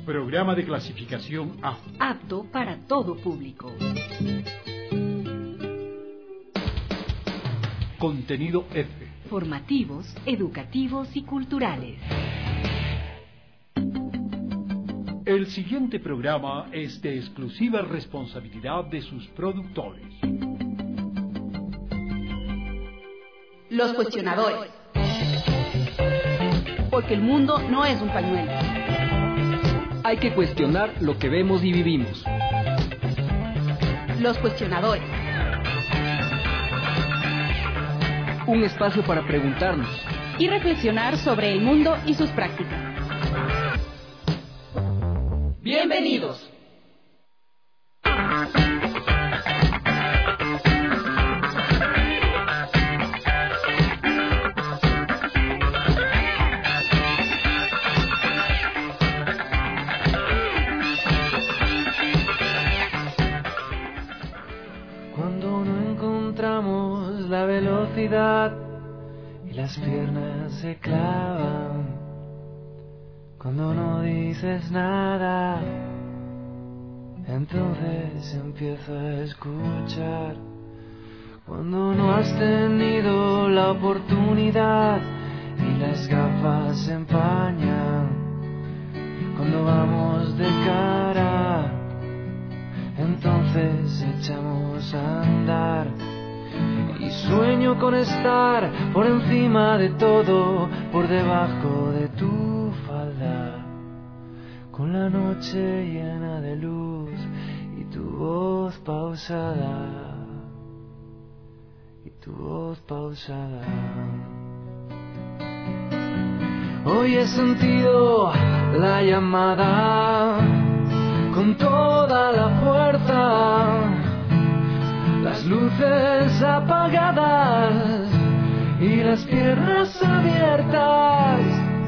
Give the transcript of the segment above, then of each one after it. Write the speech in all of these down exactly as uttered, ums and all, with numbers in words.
Programa de clasificación A. Apto para todo público. Contenido F. Formativos, educativos y culturales. El siguiente programa es de exclusiva responsabilidad de sus productores. Los cuestionadores. Porque el mundo no es un pañuelo. Hay que cuestionar lo que vemos y vivimos. Los cuestionadores. Un espacio para preguntarnos y reflexionar sobre el mundo y sus prácticas. ¡Bienvenidos! Cuando no encontramos la velocidad y las piernas se clavan, cuando no dices nada, entonces empiezo a escuchar. Cuando no has tenido la oportunidad y las gafas se empañan, cuando vamos de cara, entonces echamos a andar. Y sueño con estar por encima de todo, por debajo de tu falda, con la noche llena de luz y tu voz pausada, y tu voz pausada. Hoy he sentido la llamada con toda la fuerza, las luces apagadas y las piernas abiertas.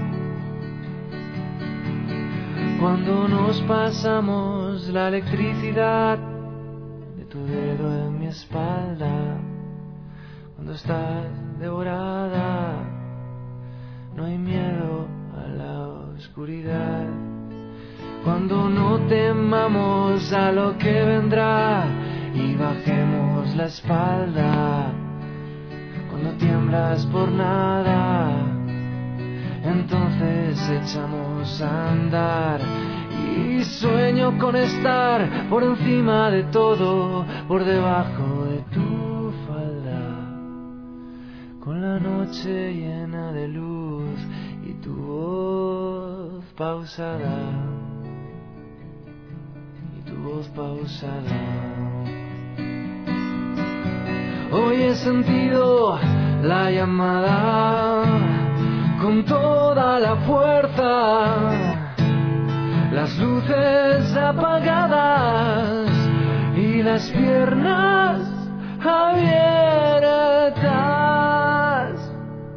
Cuando nos pasamos la electricidad de tu dedo en mi espalda, cuando estás devorada, no hay miedo a la oscuridad. Cuando no temamos a lo que vendrá y bajemos la espalda, cuando tiemblas por nada, entonces echamos a andar. Y sueño con estar por encima de todo, por debajo de tu falda, con la noche llena de luz y tu voz pausada, y tu voz pausada. Hoy he sentido la llamada con toda la fuerza, las luces apagadas y las piernas abiertas.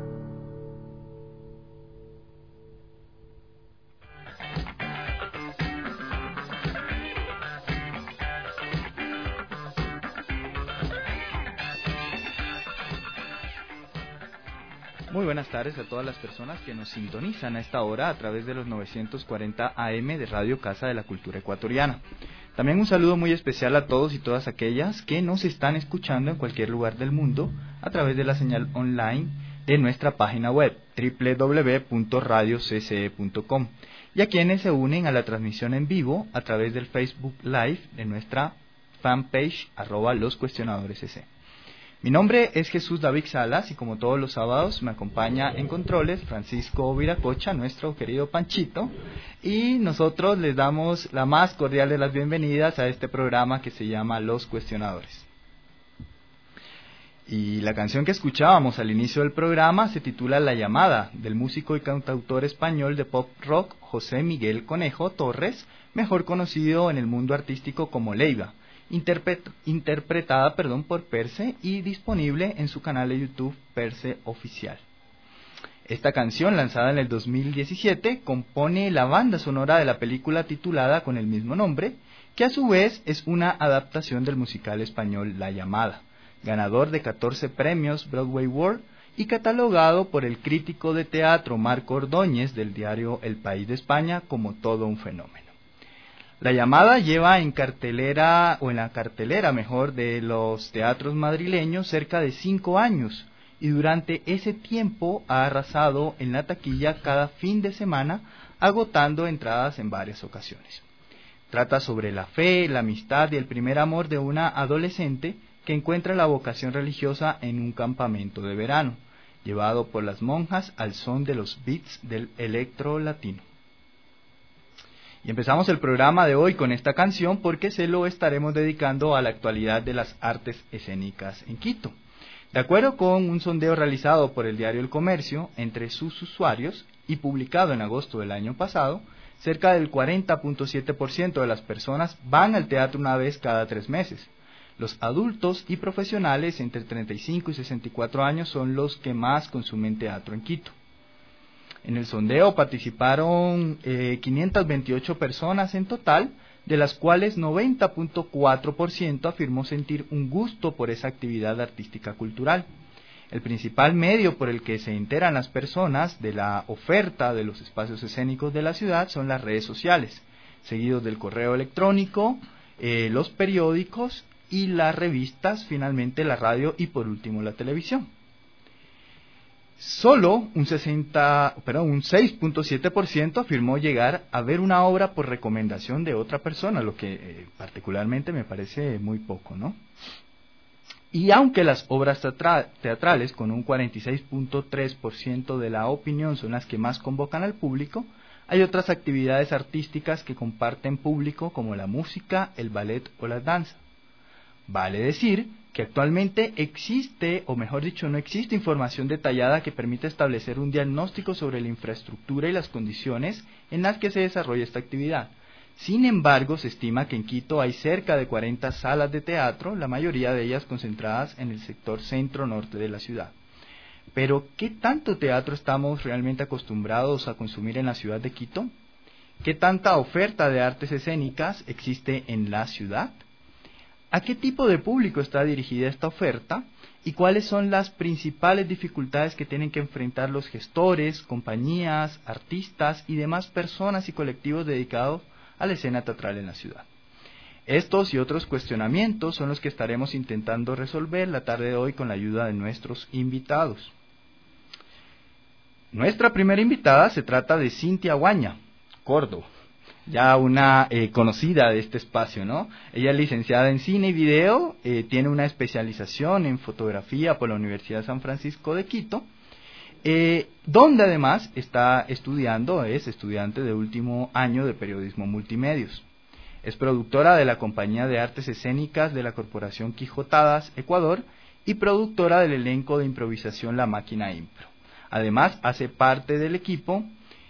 Muy buenas tardes a todas las personas que nos sintonizan a esta hora a través de los novecientos cuarenta A M de Radio Casa de la Cultura Ecuatoriana. También un saludo muy especial a todos y todas aquellas que nos están escuchando en cualquier lugar del mundo a través de la señal online de nuestra página web doble u doble u doble u punto radio c c e punto com y a quienes se unen a la transmisión en vivo a través del Facebook Live de nuestra fanpage arroba los cuestionadores cc. Mi nombre es Jesús David Salas y como todos los sábados me acompaña en controles Francisco Viracocha, nuestro querido Panchito, y nosotros les damos la más cordial de las bienvenidas a este programa que se llama Los Cuestionadores. Y la canción que escuchábamos al inicio del programa se titula La Llamada, del músico y cantautor español de pop rock José Miguel Conejo Torres, mejor conocido en el mundo artístico como Leiva. Interpret, interpretada perdón, por Perse y disponible en su canal de YouTube Perse Oficial. Esta canción, lanzada en el dos mil diecisiete, compone la banda sonora de la película titulada con el mismo nombre, que a su vez es una adaptación del musical español La Llamada, ganador de catorce premios Broadway World y catalogado por el crítico de teatro Marco Ordóñez del diario El País de España como todo un fenómeno. La Llamada lleva en cartelera, o en la cartelera mejor, de los teatros madrileños cerca de cinco años, y durante ese tiempo ha arrasado en la taquilla cada fin de semana, agotando entradas en varias ocasiones. Trata sobre la fe, la amistad y el primer amor de una adolescente que encuentra la vocación religiosa en un campamento de verano, llevado por las monjas al son de los beats del electro latino. Y empezamos el programa de hoy con esta canción porque se lo estaremos dedicando a la actualidad de las artes escénicas en Quito. De acuerdo con un sondeo realizado por el diario El Comercio entre sus usuarios y publicado en agosto del año pasado, cerca del cuarenta punto siete por ciento de las personas van al teatro una vez cada tres meses. Los adultos y profesionales entre treinta y cinco y sesenta y cuatro años son los que más consumen teatro en Quito. En el sondeo participaron eh, quinientas veintiocho personas en total, de las cuales noventa punto cuatro por ciento afirmó sentir un gusto por esa actividad artística cultural. El principal medio por el que se enteran las personas de la oferta de los espacios escénicos de la ciudad son las redes sociales, seguidos del correo electrónico, eh, los periódicos y las revistas, finalmente la radio y por último la televisión. Solo un, sesenta, perdón, un seis punto siete por ciento afirmó llegar a ver una obra por recomendación de otra persona, lo que eh, particularmente me parece muy poco, ¿no? Y aunque las obras teatra- teatrales con un cuarenta y seis punto tres por ciento de la opinión son las que más convocan al público, hay otras actividades artísticas que comparten público como la música, el ballet o la danza. Vale decir que actualmente existe, o mejor dicho, no existe información detallada que permita establecer un diagnóstico sobre la infraestructura y las condiciones en las que se desarrolla esta actividad. Sin embargo, se estima que en Quito hay cerca de cuarenta salas de teatro, la mayoría de ellas concentradas en el sector centro-norte de la ciudad. Pero, ¿qué tanto teatro estamos realmente acostumbrados a consumir en la ciudad de Quito? ¿Qué tanta oferta de artes escénicas existe en la ciudad? ¿A qué tipo de público está dirigida esta oferta? ¿Y cuáles son las principales dificultades que tienen que enfrentar los gestores, compañías, artistas y demás personas y colectivos dedicados a la escena teatral en la ciudad? Estos y otros cuestionamientos son los que estaremos intentando resolver la tarde de hoy con la ayuda de nuestros invitados. Nuestra primera invitada se trata de Cintia Guaña, Córdoba, ya una eh, conocida de este espacio, ¿no? Ella es licenciada en cine y video, eh, tiene una especialización en fotografía por la Universidad San Francisco de Quito, eh, donde además está estudiando, es estudiante de último año de periodismo multimedios. Es productora de la Compañía de Artes Escénicas de la Corporación Quijotadas, Ecuador, y productora del elenco de improvisación La Máquina Impro. Además, hace parte del equipo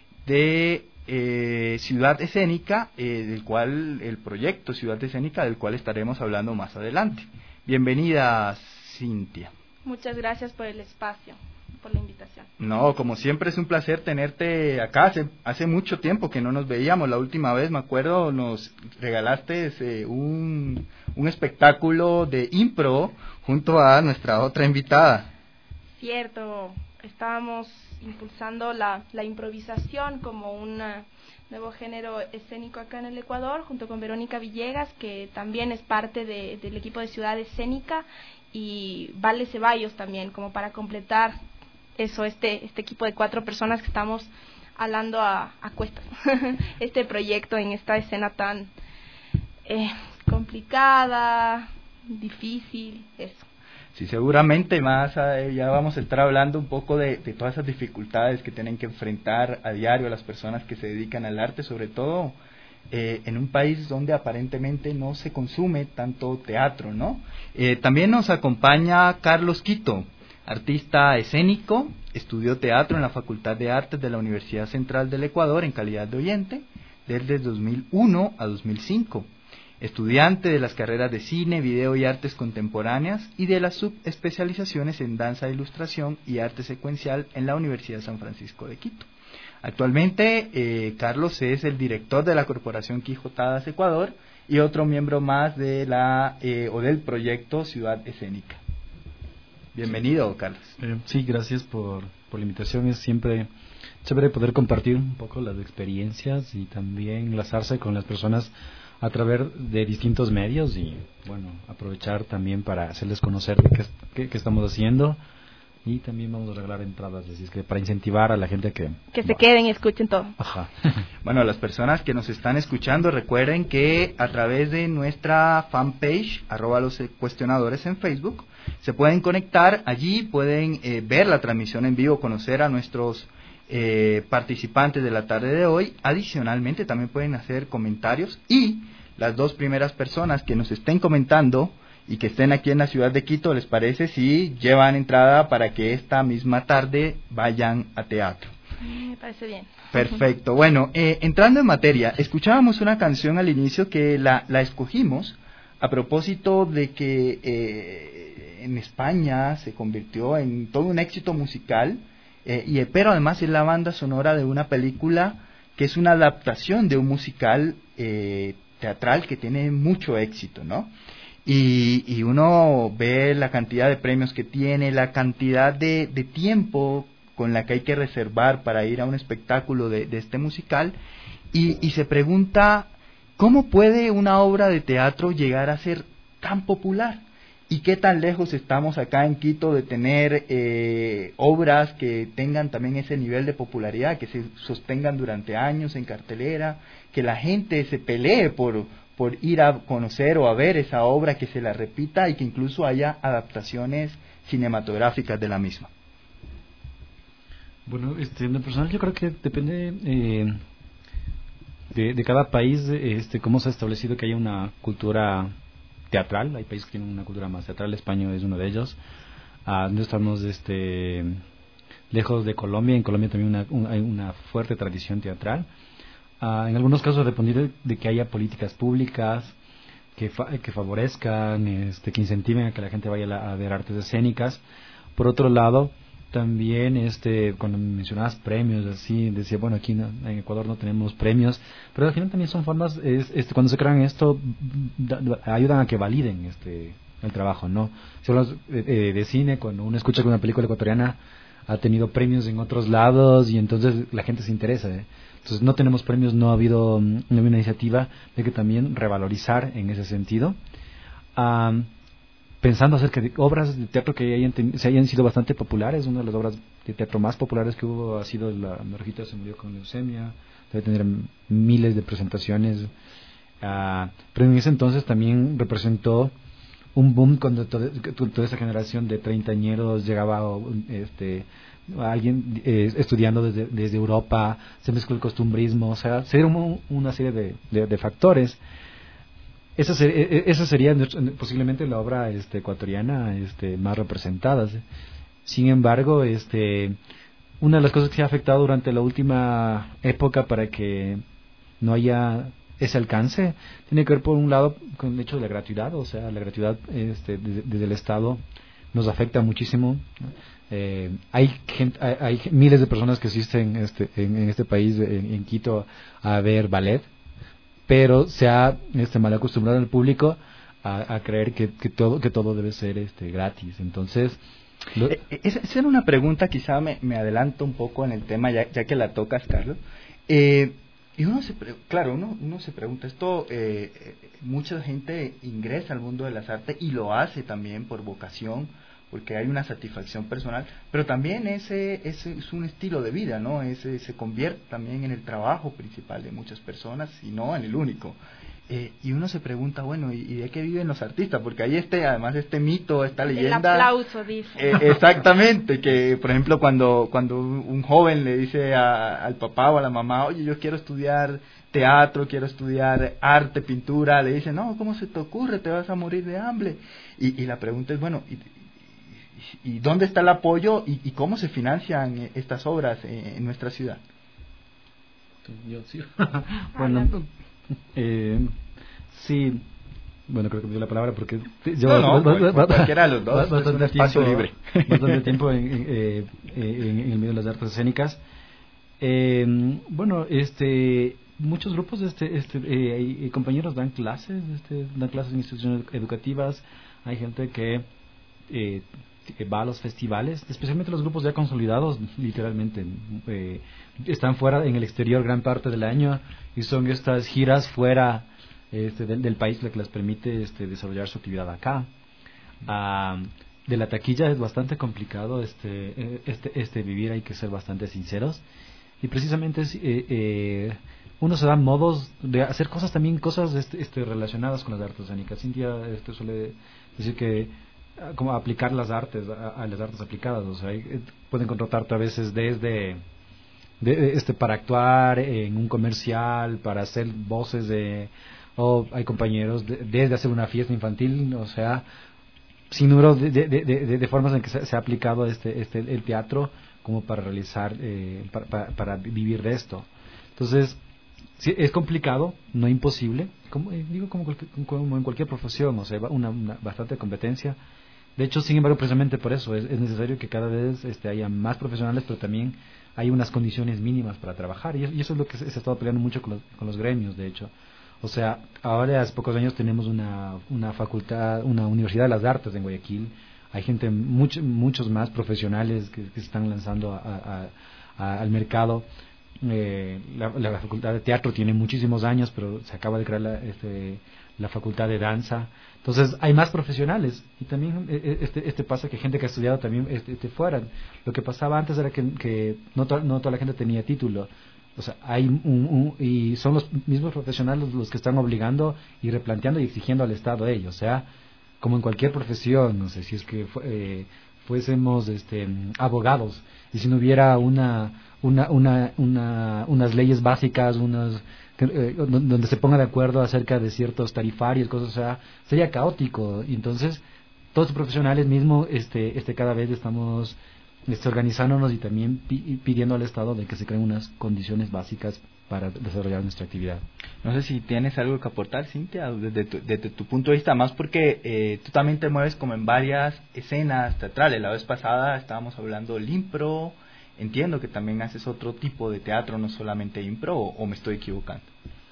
de Eh, Ciudad Escénica, eh, del cual el proyecto Ciudad Escénica, del cual estaremos hablando más adelante. Bienvenida, Cintia. Muchas gracias por el espacio, por la invitación. No, como siempre es un placer tenerte acá. Hace, hace mucho tiempo que no nos veíamos. La última vez, me acuerdo, nos regalaste eh, un, un espectáculo de impro junto a nuestra otra invitada. Cierto, estábamos impulsando la, la improvisación como un uh, nuevo género escénico acá en el Ecuador, junto con Verónica Villegas, que también es parte de, del equipo de Ciudad Escénica, y Vale Ceballos también, como para completar eso, este, este equipo de cuatro personas que estamos hablando a, a cuestas, este proyecto en esta escena tan eh, complicada, difícil, eso. Sí, seguramente más eh, ya vamos a estar hablando un poco de, de todas esas dificultades que tienen que enfrentar a diario las personas que se dedican al arte, sobre todo eh, en un país donde aparentemente no se consume tanto teatro, ¿no? Eh, también nos acompaña Carlos Quito, artista escénico, estudió teatro en la Facultad de Artes de la Universidad Central del Ecuador en calidad de oyente desde dos mil uno a dos mil cinco. Estudiante de las carreras de cine, video y artes contemporáneas y de las subespecializaciones en danza e ilustración y arte secuencial en la Universidad San Francisco de Quito. Actualmente, eh, Carlos es el director de la Corporación Quijotadas Ecuador y otro miembro más de la eh, o del proyecto Ciudad Escénica. Bienvenido, Carlos. Eh, sí, gracias por, por la invitación. Es siempre chévere poder compartir un poco las experiencias y también enlazarse con las personas a través de distintos medios y, bueno, aprovechar también para hacerles conocer qué, qué, qué estamos haciendo. Y también vamos a regalar entradas, así es que para incentivar a la gente que... Que se queden y escuchen todo. Ajá. Bueno, las personas que nos están escuchando, recuerden que a través de nuestra fanpage, arroba los cuestionadores en Facebook, se pueden conectar, allí pueden eh, ver la transmisión en vivo, conocer a nuestros eh, participantes de la tarde de hoy. Adicionalmente, también pueden hacer comentarios y las dos primeras personas que nos estén comentando y que estén aquí en la ciudad de Quito, ¿les parece si llevan entrada para que esta misma tarde vayan a teatro? Me parece bien. Perfecto. Bueno, eh, entrando en materia, escuchábamos una canción al inicio que la, la escogimos a propósito de que eh, en España se convirtió en todo un éxito musical, eh, y pero además es la banda sonora de una película que es una adaptación de un musical eh, teatral que tiene mucho éxito, ¿no? Y, y uno ve la cantidad de premios que tiene, la cantidad de, de tiempo con la que hay que reservar para ir a un espectáculo de, de este musical, y, y se pregunta cómo puede una obra de teatro llegar a ser tan popular y qué tan lejos estamos acá en Quito de tener eh, obras que tengan también ese nivel de popularidad, que se sostengan durante años en cartelera, que la gente se pelee por por ir a conocer o a ver esa obra, que se la repita y que incluso haya adaptaciones cinematográficas de la misma. Bueno, este, en lo personal yo creo que depende eh, de, de cada país, este, cómo se ha establecido que haya una cultura teatral. Hay países que tienen una cultura más teatral, España es uno de ellos. Uh, no estamos este, lejos de Colombia, en Colombia también una, un, hay una fuerte tradición teatral. Uh, en algunos casos depende de, de que haya políticas públicas que, fa que favorezcan, este, que incentiven a que la gente vaya a, a ver artes escénicas. Por otro lado, también este, cuando mencionabas premios, así decía, bueno, aquí no, en Ecuador no tenemos premios, pero al final también son formas, es, este, cuando se crean esto, da, da, ayudan a que validen este, el trabajo, ¿no? Si hablamos eh, de cine, cuando uno escucha que una película ecuatoriana ha tenido premios en otros lados y entonces la gente se interesa, ¿eh? Entonces no tenemos premios, no ha habido no ha habido una iniciativa de que también revalorizar en ese sentido. Um, pensando acerca de obras de teatro que hayan se hayan sido bastante populares, una de las obras de teatro más populares que hubo ha sido La Marjita se murió con leucemia, debe tener miles de presentaciones, uh, pero en ese entonces también representó un boom cuando toda, toda esa generación de treintañeros llegaba este alguien eh, estudiando desde, desde Europa, se mezcló el costumbrismo, o sea, se dieron una serie de, de, de factores. Esa, ser, esa sería posiblemente la obra este, ecuatoriana este, más representada. Sin embargo, este, una de las cosas que se ha afectado durante la última época para que no haya ese alcance tiene que ver, por un lado, con el hecho de la gratuidad. O sea, la gratuidad este, desde, desde el Estado nos afecta muchísimo, ¿no? Eh, hay, gente, hay, hay miles de personas que asisten este, en, en este país, en, en Quito, a ver ballet, pero se ha este, mal acostumbrado al público a, a creer que, que todo que todo debe ser este, gratis. Entonces, lo... eh, esa, esa era una pregunta, quizá me, me adelanto un poco en el tema, ya, ya que la tocas, Carlos. Eh, y uno se, pre claro, uno, uno se pregunta, esto, eh, mucha gente ingresa al mundo de las artes y lo hace también por vocación, porque hay una satisfacción personal, pero también ese, ese es un estilo de vida, ¿no? Ese se convierte también en el trabajo principal de muchas personas y no en el único. Eh, y uno se pregunta, bueno, ¿y, ¿y de qué viven los artistas? Porque hay este, además este mito, esta leyenda. El aplauso, dice. Eh, exactamente, que por ejemplo cuando cuando un joven le dice a, al papá o a la mamá, oye, yo quiero estudiar teatro, quiero estudiar arte, pintura, le dicen, no, ¿cómo se te ocurre? Te vas a morir de hambre. Y, y la pregunta es, bueno, ¿y, y dónde está el apoyo y, y cómo se financian estas obras en, en nuestra ciudad? Yo sí. Bueno, eh, sí, bueno, creo que me dio la palabra porque yo no, no, cualquiera de los dos, bastante es un espacio tiempo, libre. Bastante tiempo en, en, eh, en, en el medio de las artes escénicas. Eh, bueno, este, muchos grupos, este, este, eh, hay compañeros dan clases, este, dan clases en instituciones educativas. Hay gente que eh, va a los festivales, especialmente los grupos ya consolidados, literalmente, eh, están fuera, en el exterior gran parte del año, y son estas giras fuera este, del, del país lo que les permite este, desarrollar su actividad acá. Uh, de la taquilla es bastante complicado este, este, este vivir, hay que ser bastante sinceros, y precisamente es, eh, eh, uno se da modos de hacer cosas también, cosas este, este, relacionadas con las artes escénicas. Cintia este, suele decir que como aplicar las artes a, a las artes aplicadas, o sea, eh, pueden contratarte a veces desde de, este para actuar en un comercial, para hacer voces de, o hay compañeros de, desde hacer una fiesta infantil, o sea, sin número de, de, de, de, de formas en que se, se ha aplicado este, este el teatro como para realizar, eh, para, para, para vivir de esto. Entonces, sí, es complicado, no imposible, como eh, digo como, cualquier, como en cualquier profesión, o sea, una, una bastante competencia. De hecho, sin embargo, precisamente por eso es, es necesario que cada vez este, haya más profesionales, pero también hay unas condiciones mínimas para trabajar, y, y eso es lo que se, se ha estado peleando mucho con los, con los gremios, de hecho. O sea, ahora hace pocos años tenemos una, una facultad, una universidad de las artes en Guayaquil. Hay gente, mucho, muchos más profesionales que, que se están lanzando a, a, a, al mercado. Eh, la, la facultad de teatro tiene muchísimos años, pero se acaba de crear la, este, la facultad de danza. Entonces hay más profesionales, y también este, este pasa que gente que ha estudiado también este, este fuera. Lo que pasaba antes era que, que no, to, no toda la gente tenía título. O sea, hay un, un, y son los mismos profesionales los que están obligando y replanteando y exigiendo al Estado ello. O sea, como en cualquier profesión, no sé, si es que eh, fuésemos este, abogados, y si no hubiera una, una, una, una unas leyes básicas, unas eh, donde se ponga de acuerdo acerca de ciertos tarifarios, cosas, o sea, sería caótico. Y entonces, todos los profesionales mismos, este, este cada vez estamos Este, organizándonos y también pi pidiendo al Estado de que se creen unas condiciones básicas para desarrollar nuestra actividad. No sé si tienes algo que aportar, Cintia, desde tu, desde tu punto de vista, más porque eh, tú también te mueves como en varias escenas teatrales. La vez pasada estábamos hablando del impro, entiendo que también haces otro tipo de teatro, no solamente impro, o, o me estoy equivocando.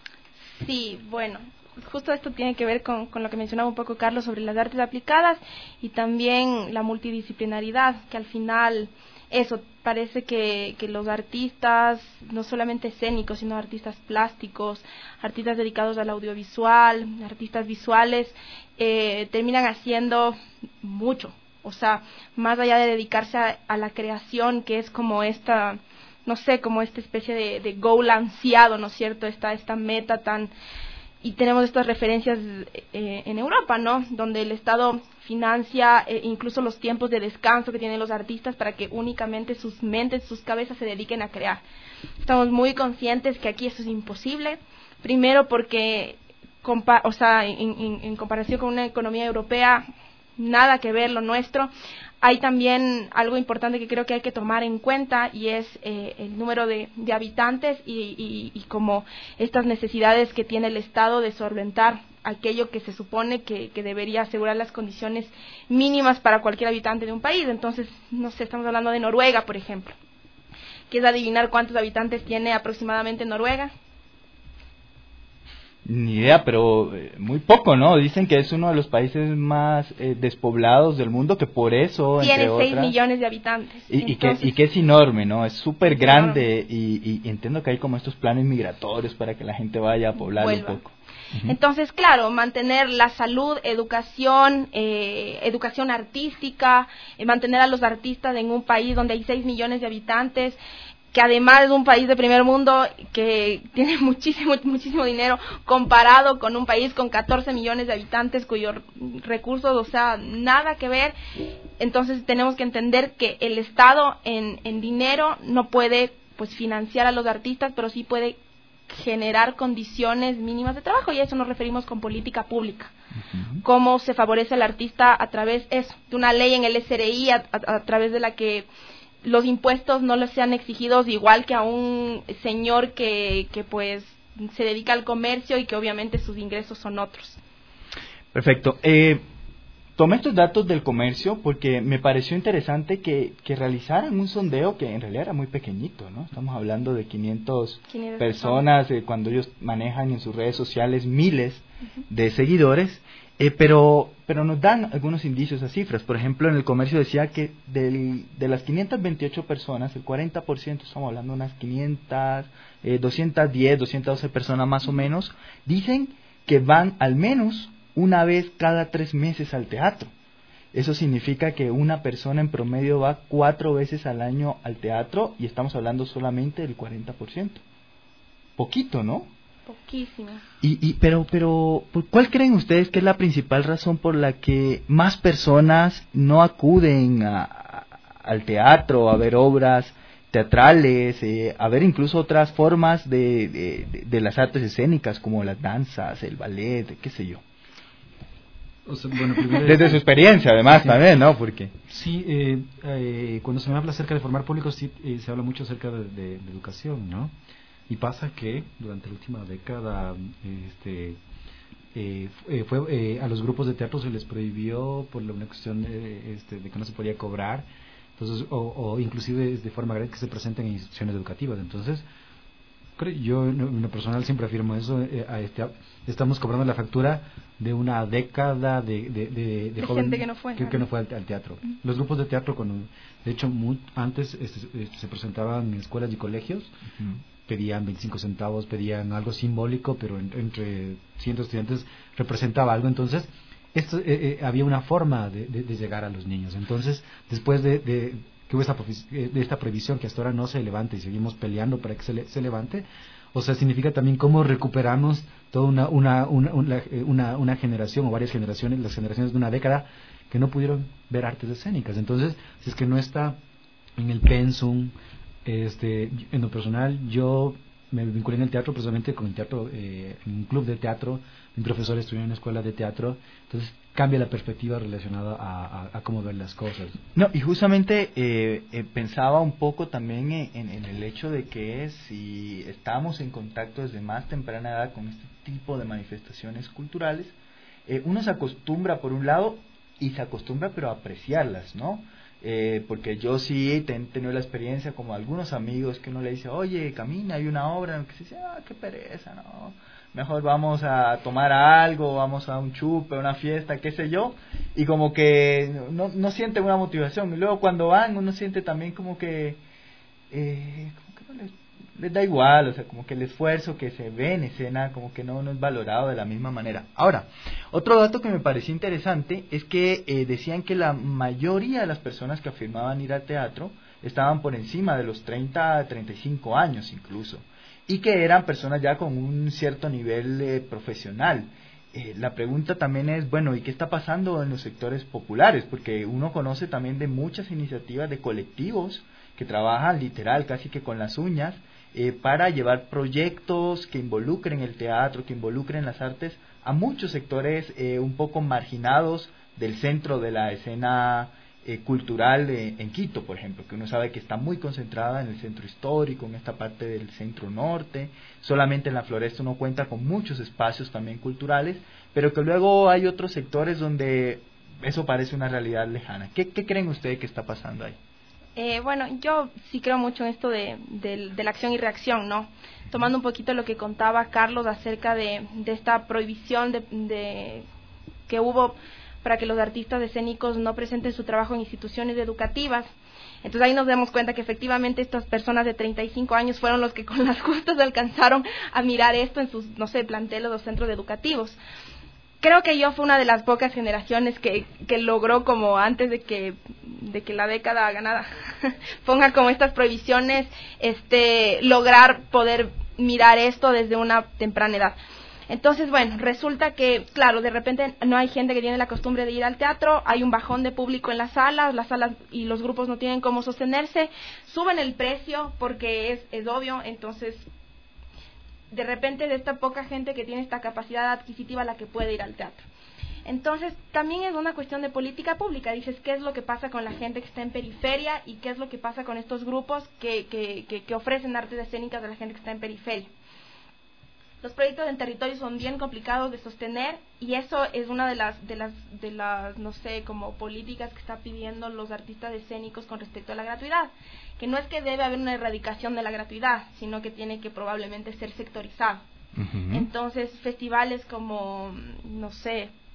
Sí, bueno, justo esto tiene que ver con, con lo que mencionaba un poco Carlos sobre las artes aplicadas y también la multidisciplinaridad, que al final eso, parece que, que los artistas, no solamente escénicos, sino artistas plásticos, artistas dedicados al audiovisual, artistas visuales, eh, terminan haciendo mucho. O sea, más allá de dedicarse a, a la creación, que es como esta, no sé, como esta especie de, de goal ansiado, ¿no es cierto? Esta, esta meta tan... Y tenemos estas referencias eh, en Europa, ¿no? Donde el Estado financia eh, incluso los tiempos de descanso que tienen los artistas para que únicamente sus mentes, sus cabezas se dediquen a crear. Estamos muy conscientes que aquí eso es imposible. Primero porque, compa o sea, en, en, en comparación con una economía europea, nada que ver lo nuestro. Hay también algo importante que creo que hay que tomar en cuenta, y es eh, el número de, de habitantes y, y, y como estas necesidades que tiene el Estado de solventar aquello que se supone que, que debería asegurar las condiciones mínimas para cualquier habitante de un país. Entonces, no sé, estamos hablando de Noruega, por ejemplo. ¿Quieres adivinar cuántos habitantes tiene aproximadamente Noruega? Ni idea, pero eh, muy poco, ¿no? Dicen que es uno de los países más eh, despoblados del mundo, que por eso, tiene entre seis otras, millones de habitantes. Y, Entonces, y, que, y que es enorme, ¿no? Es súper grande, y, y entiendo que hay como estos planes migratorios para que la gente vaya a poblar vuelva. un poco. Uh-huh. Entonces, claro, mantener la salud, educación, eh, educación artística, eh, mantener a los artistas en un país donde hay seis millones de habitantes, que además es un país de primer mundo que tiene muchísimo muchísimo dinero comparado con un país con catorce millones de habitantes cuyos recursos, o sea, nada que ver. Entonces tenemos que entender que el Estado en, en dinero no puede pues financiar a los artistas, pero sí puede generar condiciones mínimas de trabajo, y a eso nos referimos con política pública. Uh-huh. Cómo se favorece al artista a través eso, de una ley en el S R I a, a, a través de la que los impuestos no les sean exigidos igual que a un señor que, que pues se dedica al comercio y que obviamente sus ingresos son otros. Perfecto. Eh, tomé estos datos del comercio porque me pareció interesante que, que realizaran un sondeo que en realidad era muy pequeñito, ¿no? Estamos hablando de quinientas personas, eh, cuando ellos manejan en sus redes sociales miles uh-huh. de seguidores, eh, pero pero nos dan algunos indicios a cifras. Por ejemplo, en el comercio decía que del, de las quinientas veintiocho personas, el cuarenta por ciento, estamos hablando de unas quinientas, eh, doscientas diez, doscientas doce personas más o menos, dicen que van al menos una vez cada tres meses al teatro. Eso significa que una persona en promedio va cuatro veces al año al teatro y estamos hablando solamente del cuarenta por ciento. Poquito, ¿no? Poquísimo. Y, y, pero, pero, ¿cuál creen ustedes que es la principal razón por la que más personas no acuden a, a, al teatro, a ver obras teatrales, eh, a ver incluso otras formas de, de, de, de las artes escénicas como las danzas, el ballet, qué sé yo? O sea, bueno, primero, desde su experiencia además sí, también, ¿no? Porque sí, eh, eh, cuando se me habla acerca de formar públicos, sí, eh, se habla mucho acerca de, de, de educación, ¿no? Y pasa que durante la última década este, eh, fue eh, a los grupos de teatro se les prohibió por una cuestión de, este, de que no se podía cobrar, entonces o, o inclusive de forma grande que se presenten en instituciones educativas. Entonces yo en lo personal siempre afirmo eso, eh, a este, estamos cobrando la factura de una década de, de, de, de joven gente que no fue, que, que no fue al, al teatro. Uh-huh. Los grupos de teatro, cuando, de hecho muy, antes este, este, se presentaban en escuelas y colegios, uh-huh. pedían veinticinco centavos, pedían algo simbólico, pero en, entre cientos de estudiantes representaba algo. Entonces esto, eh, eh, había una forma de, de, de llegar a los niños. Entonces después de, de que hubo esta, de esta previsión que hasta ahora no se levante y seguimos peleando para que se, le, se levante, o sea, significa también cómo recuperamos toda una una, una, una, una, una generación o varias generaciones, las generaciones de una década que no pudieron ver artes escénicas. Entonces, si es que no está en el pensum, este, en lo personal, yo me vinculé en el teatro precisamente con el teatro, eh, en un club de teatro, mi profesor estudió en una escuela de teatro, entonces cambia la perspectiva relacionada a, a, a cómo ver las cosas. No, y justamente eh, eh, pensaba un poco también en, en, en el hecho de que si estamos en contacto desde más temprana edad con este tipo de manifestaciones culturales, eh, uno se acostumbra por un lado y se acostumbra pero a apreciarlas, ¿no? Eh, porque yo sí he ten, tenido la experiencia como algunos amigos que uno le dice, oye, camina, hay una obra, en que se dice, ah, qué pereza, no, mejor vamos a tomar algo, vamos a un chupe, una fiesta, qué sé yo, y como que no, no sienten una motivación, y luego cuando van uno siente también como que, eh, como que no les, les da igual, o sea, como que el esfuerzo que se ve en escena como que no, no es valorado de la misma manera. Ahora, otro dato que me pareció interesante es que eh, decían que la mayoría de las personas que afirmaban ir al teatro estaban por encima de los treinta a treinta y cinco años incluso, y que eran personas ya con un cierto nivel eh, profesional. Eh, la pregunta también es, bueno, ¿y qué está pasando en los sectores populares? Porque uno conoce también de muchas iniciativas de colectivos que trabajan literal, casi que con las uñas, eh, para llevar proyectos que involucren el teatro, que involucren las artes, a muchos sectores eh, un poco marginados del centro de la escena Eh, cultural eh, en Quito, por ejemplo, que uno sabe que está muy concentrada en el centro histórico, en esta parte del centro norte. Solamente en la Floresta uno cuenta con muchos espacios también culturales, pero que luego hay otros sectores donde eso parece una realidad lejana. ¿Qué, qué creen ustedes que está pasando ahí? Eh, bueno, yo sí creo mucho en esto de, de, de la acción y reacción, ¿no? Tomando un poquito lo que contaba Carlos acerca de, de esta prohibición de, de que hubo para que los artistas escénicos no presenten su trabajo en instituciones educativas. Entonces ahí nos damos cuenta que efectivamente estas personas de treinta y cinco años fueron los que con las justas alcanzaron a mirar esto en sus, no sé, planteles o centros educativos. Creo que yo fue una de las pocas generaciones que, que logró, como antes de que de que la década ganada ponga como estas prohibiciones, este lograr poder mirar esto desde una temprana edad. Entonces, bueno, resulta que, claro, de repente no hay gente que tiene la costumbre de ir al teatro, hay un bajón de público en las salas, las salas y los grupos no tienen cómo sostenerse, suben el precio porque es, es obvio, entonces, de repente de esta poca gente que tiene esta capacidad adquisitiva la que puede ir al teatro. Entonces, también es una cuestión de política pública, dices, ¿qué es lo que pasa con la gente que está en periferia y qué es lo que pasa con estos grupos que, que, que, que ofrecen artes escénicas a la gente que está en periferia? Los proyectos en territorio son bien complicados de sostener y eso es una de las de las de las no sé como políticas que está pidiendo los artistas escénicos con respecto a la gratuidad, que no es que debe haber una erradicación de la gratuidad, sino que tiene que probablemente ser sectorizado. Uh-huh. Entonces festivales como no sé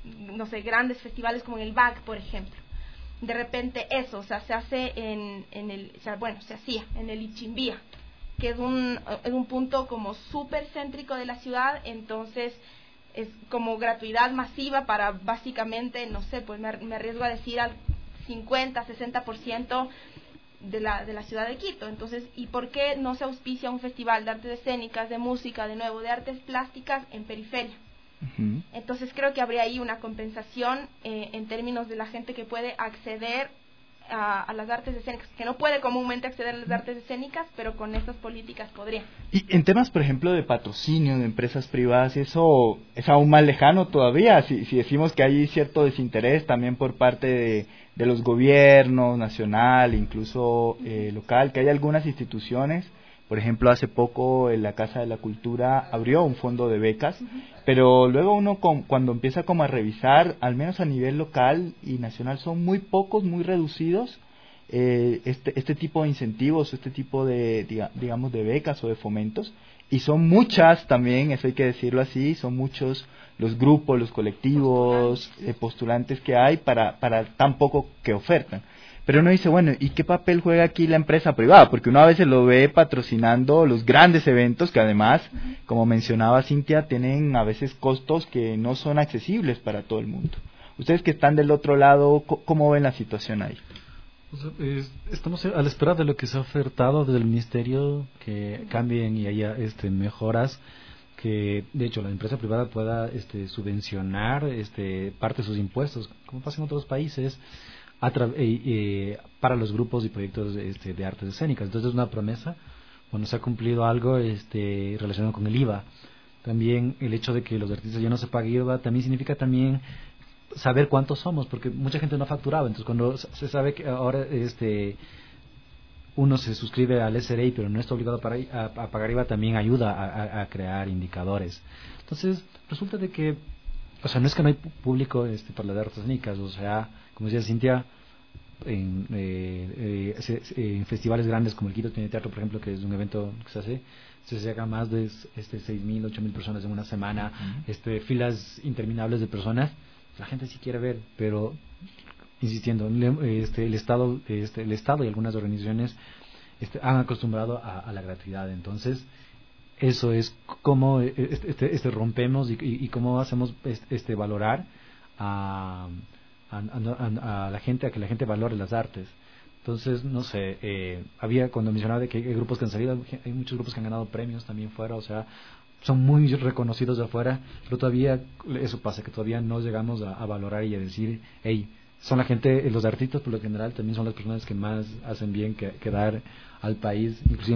no sé, grandes festivales como en el B A C, por ejemplo. De repente eso, o sea, se hace en, en el, o sea, bueno, se hacía en el Ichimbía, que es un, es un punto como súper céntrico de la ciudad, entonces es como gratuidad masiva para básicamente, no sé, pues me, me arriesgo a decir al cincuenta, sesenta por ciento de la, de la ciudad de Quito. Entonces, ¿y por qué no se auspicia un festival de artes escénicas, de música, de nuevo, de artes plásticas en periferia? Uh-huh. Entonces creo que habría ahí una compensación eh, en términos de la gente que puede acceder a, a las artes escénicas, que no puede comúnmente acceder a las artes escénicas, pero con estas políticas podría. Y en temas, por ejemplo, de patrocinio de empresas privadas, eso es aún más lejano todavía, si, si decimos que hay cierto desinterés también por parte de, de los gobiernos, nacional, incluso eh, local, que hay algunas instituciones. Por ejemplo, hace poco en la Casa de la Cultura abrió un fondo de becas, uh-huh. pero luego uno con, cuando empieza como a revisar, al menos a nivel local y nacional, son muy pocos, muy reducidos eh, este, este tipo de incentivos, este tipo de, diga, digamos, de becas o de fomentos, y son muchas también, eso hay que decirlo así, son muchos los grupos, los colectivos, postulantes, eh, postulantes que hay para, para tan poco que ofertan. Pero uno dice, bueno, ¿y qué papel juega aquí la empresa privada? Porque uno a veces lo ve patrocinando los grandes eventos que además, uh-huh. como mencionaba Cintia, tienen a veces costos que no son accesibles para todo el mundo. Ustedes que están del otro lado, ¿cómo ven la situación ahí? O sea, eh, estamos a la espera de lo que se ha ofertado desde el Ministerio, que cambien y haya este, mejoras, que de hecho la empresa privada pueda este, subvencionar este, parte de sus impuestos, como pasa en otros países, A tra- eh, eh, para los grupos y proyectos este, de artes escénicas. Entonces es una promesa. Bueno, se ha cumplido algo este, relacionado con el I V A. También el hecho de que los artistas ya no se pague I V A también significa también saber cuántos somos, porque mucha gente no ha facturado. Entonces cuando se sabe que ahora este uno se suscribe al S R I pero no está obligado a, pagar, a, a pagar I V A, también ayuda a, a, a crear indicadores. Entonces resulta de que, o sea, no es que no hay público este, para las artes escénicas, o sea, como decía Cintia, en, eh, eh, en festivales grandes como el Quito Tiene Teatro, por ejemplo, que es un evento que se hace, se llega a más de este, seis mil, ocho mil personas en una semana, uh-huh. este, filas interminables de personas. La gente sí quiere ver, pero insistiendo, este, el Estado este, el Estado y algunas organizaciones este, han acostumbrado a, a la gratuidad. Entonces, eso es cómo este, este, este rompemos y, y, y cómo hacemos este valorar a, a, a, a la gente, a que la gente valore las artes. Entonces, no sé, eh, había cuando mencionaba de que hay grupos que han salido, hay muchos grupos que han ganado premios también fuera, o sea, son muy reconocidos de afuera, pero todavía eso pasa, que todavía no llegamos a, a valorar y a decir, hey, son la gente, los artistas por lo general también son las personas que más hacen bien que, que dar al país, inclusive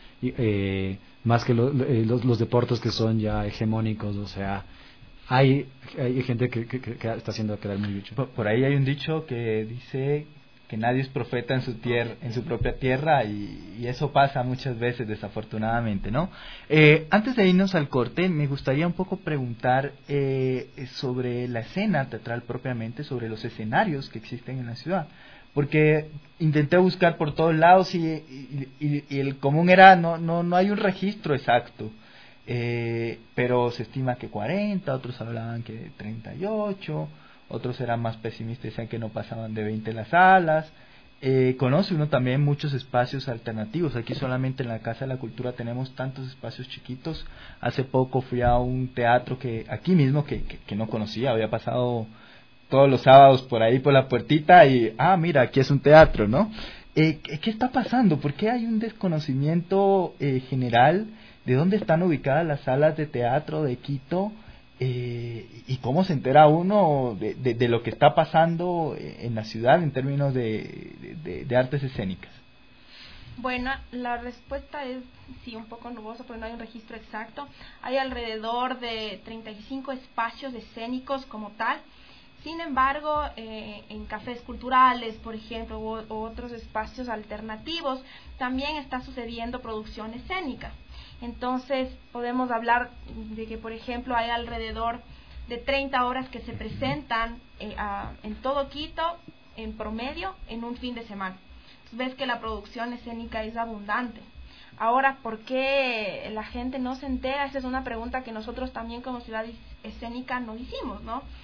eh, más que lo, los, los deportes que son ya hegemónicos, o sea, hay, hay gente que, que, que está haciendo quedar muy mucho. Por, por ahí hay un dicho que dice que nadie es profeta en su tierra, en su propia tierra, y, y eso pasa muchas veces, desafortunadamente, ¿no? Eh, antes de irnos al corte, me gustaría un poco preguntar eh, sobre la escena teatral propiamente, sobre los escenarios que existen en la ciudad, porque intenté buscar por todos lados y, y, y, y el común era, no, no, no hay un registro exacto, eh, pero se estima que cuarenta, otros hablaban que treinta y ocho, otros eran más pesimistas, decían que no pasaban de veinte las salas. Eh, conoce uno también muchos espacios alternativos. Aquí solamente en la Casa de la Cultura tenemos tantos espacios chiquitos. Hace poco fui a un teatro que aquí mismo que, que, que no conocía, había pasado todos los sábados por ahí por la puertita y, ah, mira, aquí es un teatro, ¿no? Eh, ¿Qué está pasando? ¿Por qué hay un desconocimiento eh, general de dónde están ubicadas las salas de teatro de Quito? Eh, y cómo se entera uno de, de, de lo que está pasando en la ciudad en términos de, de, de artes escénicas. Bueno, la respuesta es sí, un poco nubosa porque no hay un registro exacto. Hay alrededor de treinta y cinco espacios escénicos como tal. Sin embargo, eh, en cafés culturales, por ejemplo, u, u otros espacios alternativos, también está sucediendo producción escénica. Entonces, podemos hablar de que, por ejemplo, hay alrededor de treinta obras que se presentan eh, a, en todo Quito, en promedio, en un fin de semana. Entonces, ves que la producción escénica es abundante. Ahora, ¿por qué la gente no se entera? Esa es una pregunta que nosotros también como ciudad escénica nos hicimos, ¿no?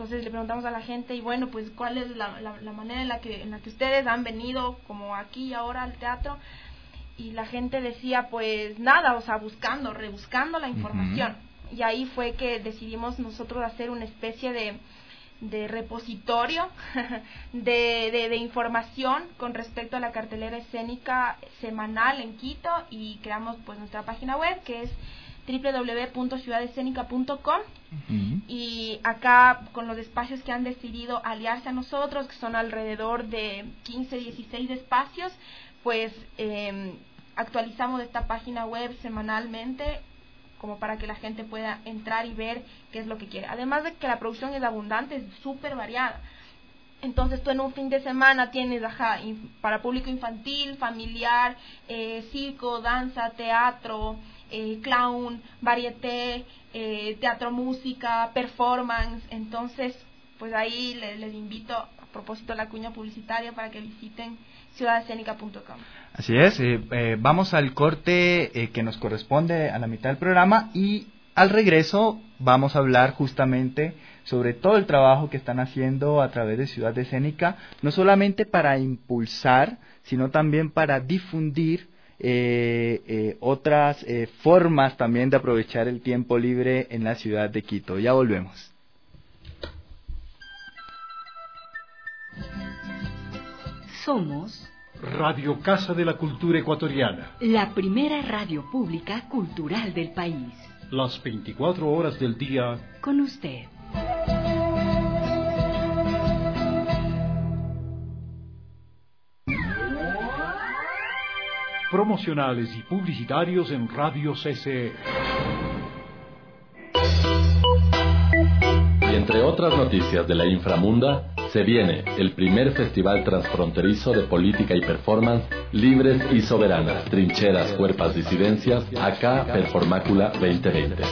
Entonces le preguntamos a la gente, y bueno, pues cuál es la, la, la manera en la que en la que ustedes han venido como aquí y ahora al teatro, y la gente decía pues nada, o sea, buscando, rebuscando la información. Uh-huh. Y ahí fue que decidimos nosotros hacer una especie de de repositorio de, de, de información con respecto a la cartelera escénica semanal en Quito, y creamos pues nuestra página web, que es doble u doble u doble u punto ciudad escénica punto com. Uh-huh. Y acá con los espacios que han decidido aliarse a nosotros, que son alrededor de quince, dieciséis espacios, pues eh, actualizamos esta página web semanalmente, como para que la gente pueda entrar y ver qué es lo que quiere. Además de que la producción es abundante, es súper variada. Entonces tú en un fin de semana tienes, ajá, para público infantil, familiar, eh, circo, danza, teatro, eh, clown, varieté, eh, teatro, música, performance. Entonces, pues ahí les, les invito, a propósito de la cuña publicitaria, para que visiten ciudad escénica punto com. Así es, eh, eh, vamos al corte eh, que nos corresponde a la mitad del programa, y al regreso vamos a hablar justamente sobre todo el trabajo que están haciendo a través de Ciudad Escénica, no solamente para impulsar, sino también para difundir eh, eh, otras eh, formas también de aprovechar el tiempo libre en la ciudad de Quito. Ya volvemos. Somos Radio Casa de la Cultura Ecuatoriana, la primera radio pública cultural del país. Las veinticuatro horas del día con usted. Promocionales y publicitarios en Radio C C E. Y entre otras noticias de la inframunda, se viene el primer festival transfronterizo de política y performance libres y soberanas, trincheras, cuerpas, disidencias, acá Performácula veinte veinte.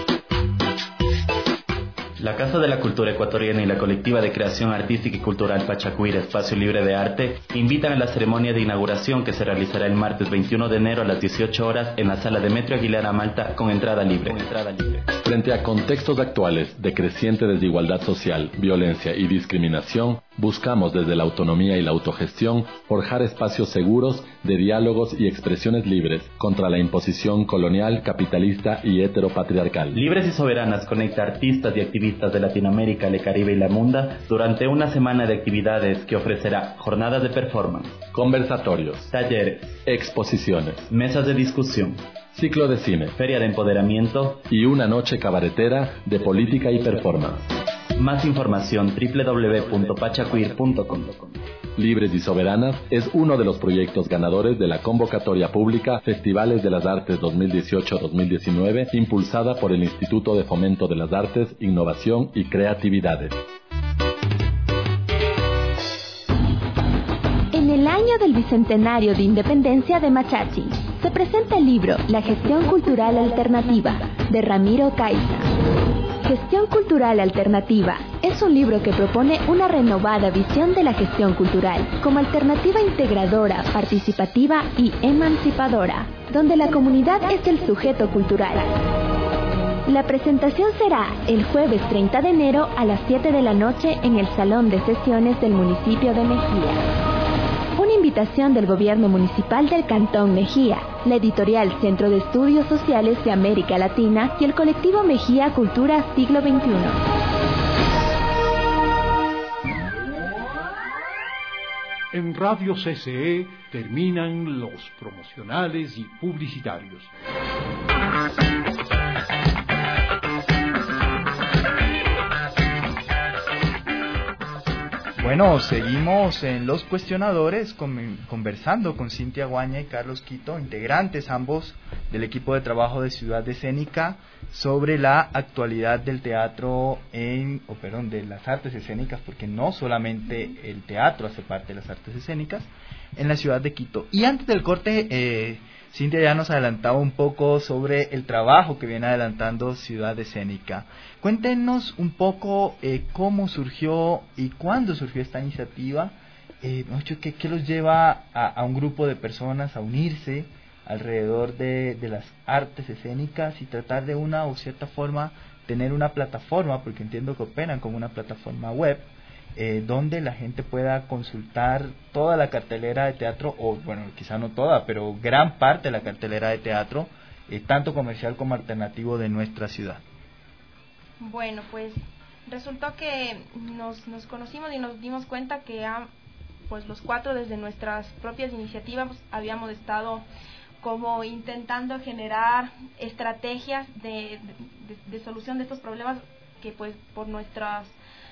La Casa de la Cultura Ecuatoriana y la colectiva de creación artística y cultural Pachacuira Espacio Libre de Arte invitan a la ceremonia de inauguración que se realizará el martes veintiuno de enero a las dieciocho horas en la sala Demetrio Aguilera a Malta con entrada libre. Con entrada libre. Frente a contextos actuales de creciente desigualdad social, violencia y discriminación, buscamos desde la autonomía y la autogestión forjar espacios seguros de diálogos y expresiones libres contra la imposición colonial, capitalista y heteropatriarcal. Libres y Soberanas conecta artistas y activistas de Latinoamérica, el Caribe y la Munda durante una semana de actividades que ofrecerá jornadas de performance, conversatorios, talleres, exposiciones, mesas de discusión, ciclo de cine, feria de empoderamiento y una noche cabaretera de política y performance. Más información doble u doble u doble u punto pachacuir punto com. Libres y Soberanas es uno de los proyectos ganadores de la convocatoria pública Festivales de las Artes dos mil dieciocho dos mil diecinueve, impulsada por el Instituto de Fomento de las Artes, Innovación y Creatividades. En el año del Bicentenario de Independencia de Machachi, se presenta el libro La Gestión Cultural Alternativa, de Ramiro Caiza. Gestión Cultural Alternativa es un libro que propone una renovada visión de la gestión cultural como alternativa integradora, participativa y emancipadora, donde la comunidad es el sujeto cultural. La presentación será el jueves treinta de enero a las siete de la noche en el Salón de Sesiones del municipio de Mejía. Una invitación del Gobierno Municipal del Cantón Mejía, la editorial Centro de Estudios Sociales de América Latina y el colectivo Mejía Cultura Siglo veintiuno. En Radio C C E terminan los promocionales y publicitarios. Bueno, seguimos en los cuestionadores con, conversando con Cintia Guaña y Carlos Quito, integrantes ambos del equipo de trabajo de Ciudad Escénica, sobre la actualidad del teatro en, o perdón, de las artes escénicas, porque no solamente el teatro hace parte de las artes escénicas, en la ciudad de Quito. Y antes del corte, eh, Cintia ya nos adelantaba un poco sobre el trabajo que viene adelantando Ciudad Escénica. Cuéntenos un poco eh, cómo surgió y cuándo surgió esta iniciativa, eh, ¿qué, qué los lleva a, a un grupo de personas a unirse alrededor de, de las artes escénicas y tratar de una o cierta forma tener una plataforma, porque entiendo que operan como una plataforma web, eh, donde la gente pueda consultar toda la cartelera de teatro, o bueno, quizá no toda, pero gran parte de la cartelera de teatro, eh, tanto comercial como alternativo de nuestra ciudad. Bueno, pues resultó que nos, nos conocimos y nos dimos cuenta que a, pues los cuatro desde nuestras propias iniciativas pues, habíamos estado como intentando generar estrategias de, de, de solución de estos problemas que pues por nuestras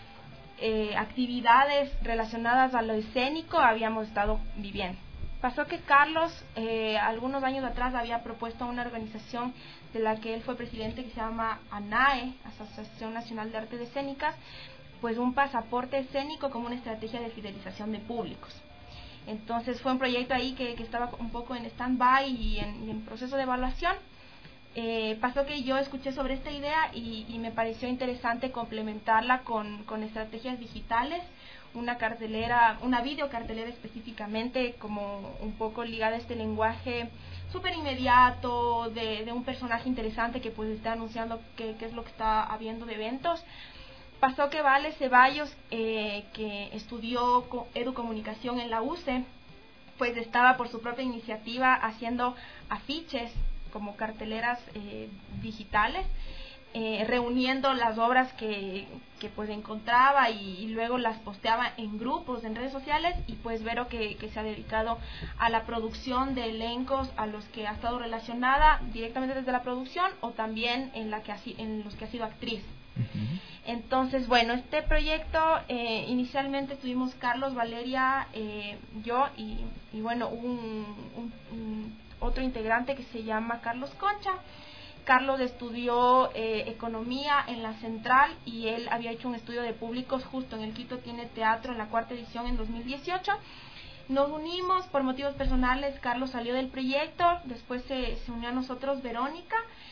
eh, actividades relacionadas a lo escénico habíamos estado viviendo. Pasó que Carlos eh, algunos años atrás había propuesto una organización de la que él fue presidente que se llama ANAE, Asociación Nacional de Artes Escénicas, pues un pasaporte escénico como una estrategia de fidelización de públicos. Entonces fue un proyecto ahí que, que estaba un poco en stand-by y en, y en proceso de evaluación. Eh, pasó que yo escuché sobre esta idea y, y me pareció interesante complementarla con, con estrategias digitales, una cartelera, una videocartelera específicamente como un poco ligada a este lenguaje súper inmediato de, de un personaje interesante que pues está anunciando qué es lo que está habiendo de eventos. Pasó que Vale Ceballos, eh, que estudió educomunicación en la U C E, pues estaba por su propia iniciativa haciendo afiches como carteleras eh, digitales, eh, reuniendo las obras que, que pues encontraba y, y luego las posteaba en grupos, en redes sociales, y pues Vero que, que se ha dedicado a la producción de elencos a los que ha estado relacionada directamente desde la producción o también en, la que ha, en los que ha sido actriz. Uh-huh. Entonces, bueno, este proyecto eh, inicialmente tuvimos Carlos, Valeria, eh, yo y, y bueno, un, un, un otro integrante que se llama Carlos Concha. Carlos estudió eh, economía en la Central y él había hecho un estudio de públicos justo en el Quito Tiene Teatro en la cuarta edición en dos mil dieciocho. Nos unimos por motivos personales, Carlos salió del proyecto, después se, se unió a nosotros Verónica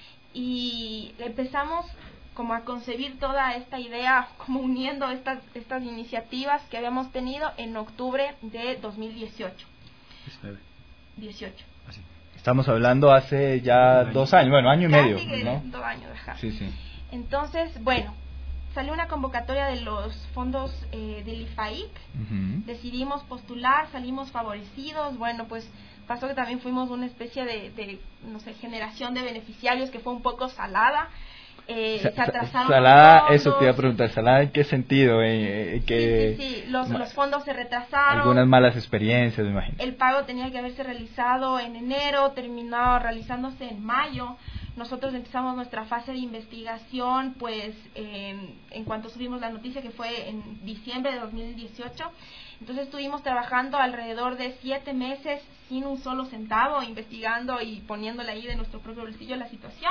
y empezamos como a concebir toda esta idea, como uniendo estas estas iniciativas que habíamos tenido en octubre de dos mil dieciocho. dieciocho. Así. Estamos hablando hace ya dos años, bueno, año y medio, ¿no? Dos años, ajá. Sí, sí. Entonces, bueno, salió una convocatoria de los fondos eh, del I F A I C, uh-huh. Decidimos postular, salimos favorecidos, bueno, pues pasó que también fuimos una especie de, de no sé, generación de beneficiarios que fue un poco salada. Eh, se atrasaron salada, los fondos. Eso te iba a preguntar, ¿salada en qué sentido? Eh, que sí, sí, sí. Los, los fondos se retrasaron. Algunas malas experiencias, me imagino. El pago tenía que haberse realizado en enero, terminó realizándose en mayo. Nosotros empezamos nuestra fase de investigación, pues, eh, en cuanto subimos la noticia, que fue en diciembre de dos mil dieciocho. Entonces estuvimos trabajando alrededor de siete meses sin un solo centavo, investigando y poniéndole ahí de nuestro propio bolsillo la situación.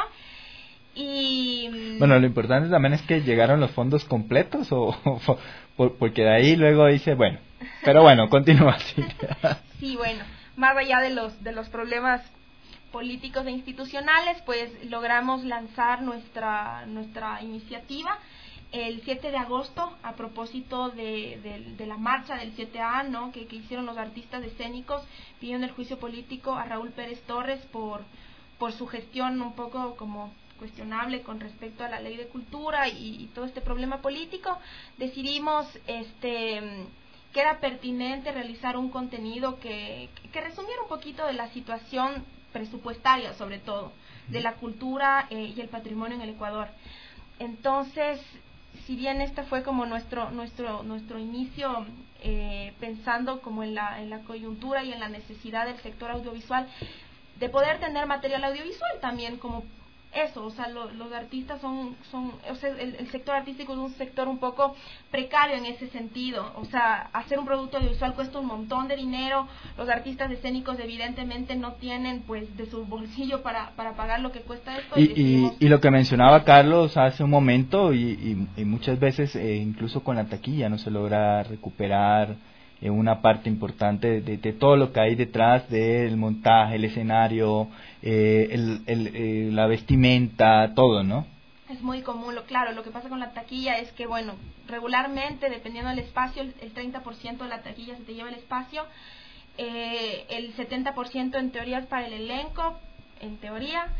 Y bueno, lo importante también es que llegaron los fondos completos o, o porque de ahí luego dice, bueno, pero bueno, continúa así. Sí, bueno, más allá de los de los problemas políticos e institucionales, pues logramos lanzar nuestra nuestra iniciativa el siete de agosto a propósito de, de, de la marcha del siete A, ¿no? que, que hicieron los artistas escénicos pidiendo el juicio político a Raúl Pérez Torres por por su gestión un poco como cuestionable con respecto a la ley de cultura y, y todo este problema político. Decidimos este que era pertinente realizar un contenido que, que resumiera un poquito de la situación presupuestaria, sobre todo, de la cultura eh, y el patrimonio en el Ecuador. Entonces, si bien este fue como nuestro nuestro nuestro inicio eh, pensando como en la en la coyuntura y en la necesidad del sector audiovisual de poder tener material audiovisual también como eso, o sea, lo, los artistas son, son o sea, el, el sector artístico es un sector un poco precario en ese sentido, o sea, hacer un producto audiovisual cuesta un montón de dinero, los artistas escénicos evidentemente no tienen pues de su bolsillo para, para pagar lo que cuesta esto. Y, y, decidimos... y, y lo que mencionaba Carlos hace un momento, y, y, y muchas veces eh, incluso con la taquilla no se logra recuperar eh, una parte importante de, de todo lo que hay detrás del montaje, el escenario, eh, el, el, eh, la vestimenta, todo, ¿no? Es muy común, lo, claro, lo que pasa con la taquilla es que, bueno, regularmente, dependiendo del espacio, el, el treinta por ciento de la taquilla se te lleva el espacio, eh, el setenta por ciento en teoría es para el elenco, en teoría,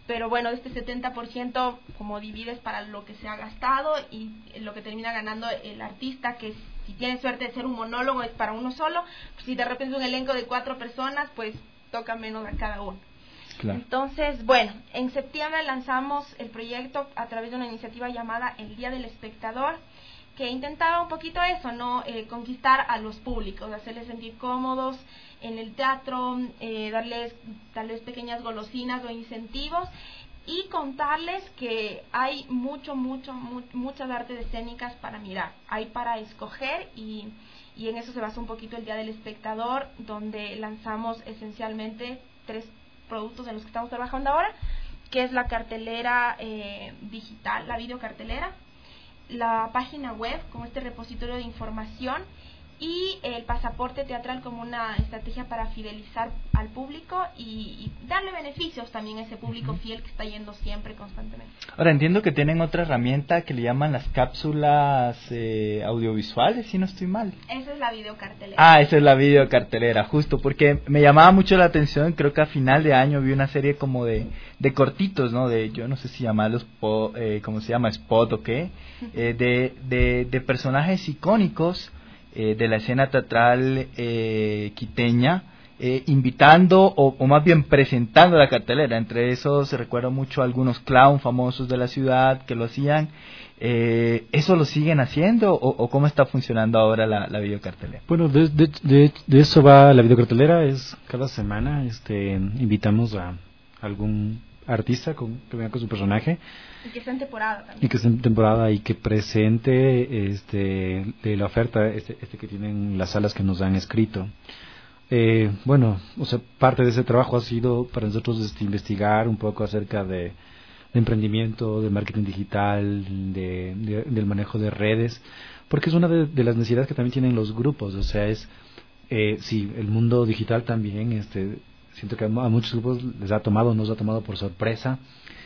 pero bueno, de este setenta por ciento como divides para lo que se ha gastado y lo que termina ganando el artista, que si tiene suerte de ser un monólogo es para uno solo, si de repente es un elenco de cuatro personas, pues toca menos a cada uno. Claro. Entonces, bueno, en septiembre lanzamos el proyecto a través de una iniciativa llamada El Día del Espectador, que intentaba un poquito eso, ¿no? Eh, conquistar a los públicos, hacerles sentir cómodos en el teatro, eh, darles tal vez pequeñas golosinas o incentivos y contarles que hay mucho, mucho, mu muchas artes escénicas para mirar, hay para escoger y, y en eso se basa un poquito el Día del Espectador, donde lanzamos esencialmente tres productos en los que estamos trabajando ahora, que es la cartelera eh, digital, la videocartelera, la página web como este repositorio de información y el pasaporte teatral como una estrategia para fidelizar al público y, y darle beneficios también a ese público uh-huh. fiel que está yendo siempre constantemente. Ahora entiendo que tienen otra herramienta que le llaman las cápsulas eh, audiovisuales, si no estoy mal. Esa es la videocartelera. Ah, esa es la videocartelera, justo, porque me llamaba mucho la atención, creo que a final de año vi una serie como de, de cortitos, ¿no? De, yo no sé si llamarlos, po, eh, ¿cómo se llama? Spot o qué, eh, de, de, de personajes icónicos Eh, de la escena teatral eh, quiteña, eh, invitando o, o más bien presentando la cartelera. Entre esos recuerdo mucho a algunos clown famosos de la ciudad que lo hacían. Eh, ¿Eso lo siguen haciendo o, o cómo está funcionando ahora la, la videocartelera? Bueno, de, de, de, de eso va la videocartelera. Es cada semana este invitamos a algún artista con, que venga con su personaje y que esté en temporada también. y que esté en temporada y que presente este de la oferta este, este que tienen las salas que nos han escrito. Eh, bueno, o sea, parte de ese trabajo ha sido para nosotros este, investigar un poco acerca de, de emprendimiento, de marketing digital, de, de, del manejo de redes, porque es una de, de las necesidades que también tienen los grupos. O sea, es eh, sí, el mundo digital también este siento que a muchos grupos les ha tomado, nos ha tomado por sorpresa,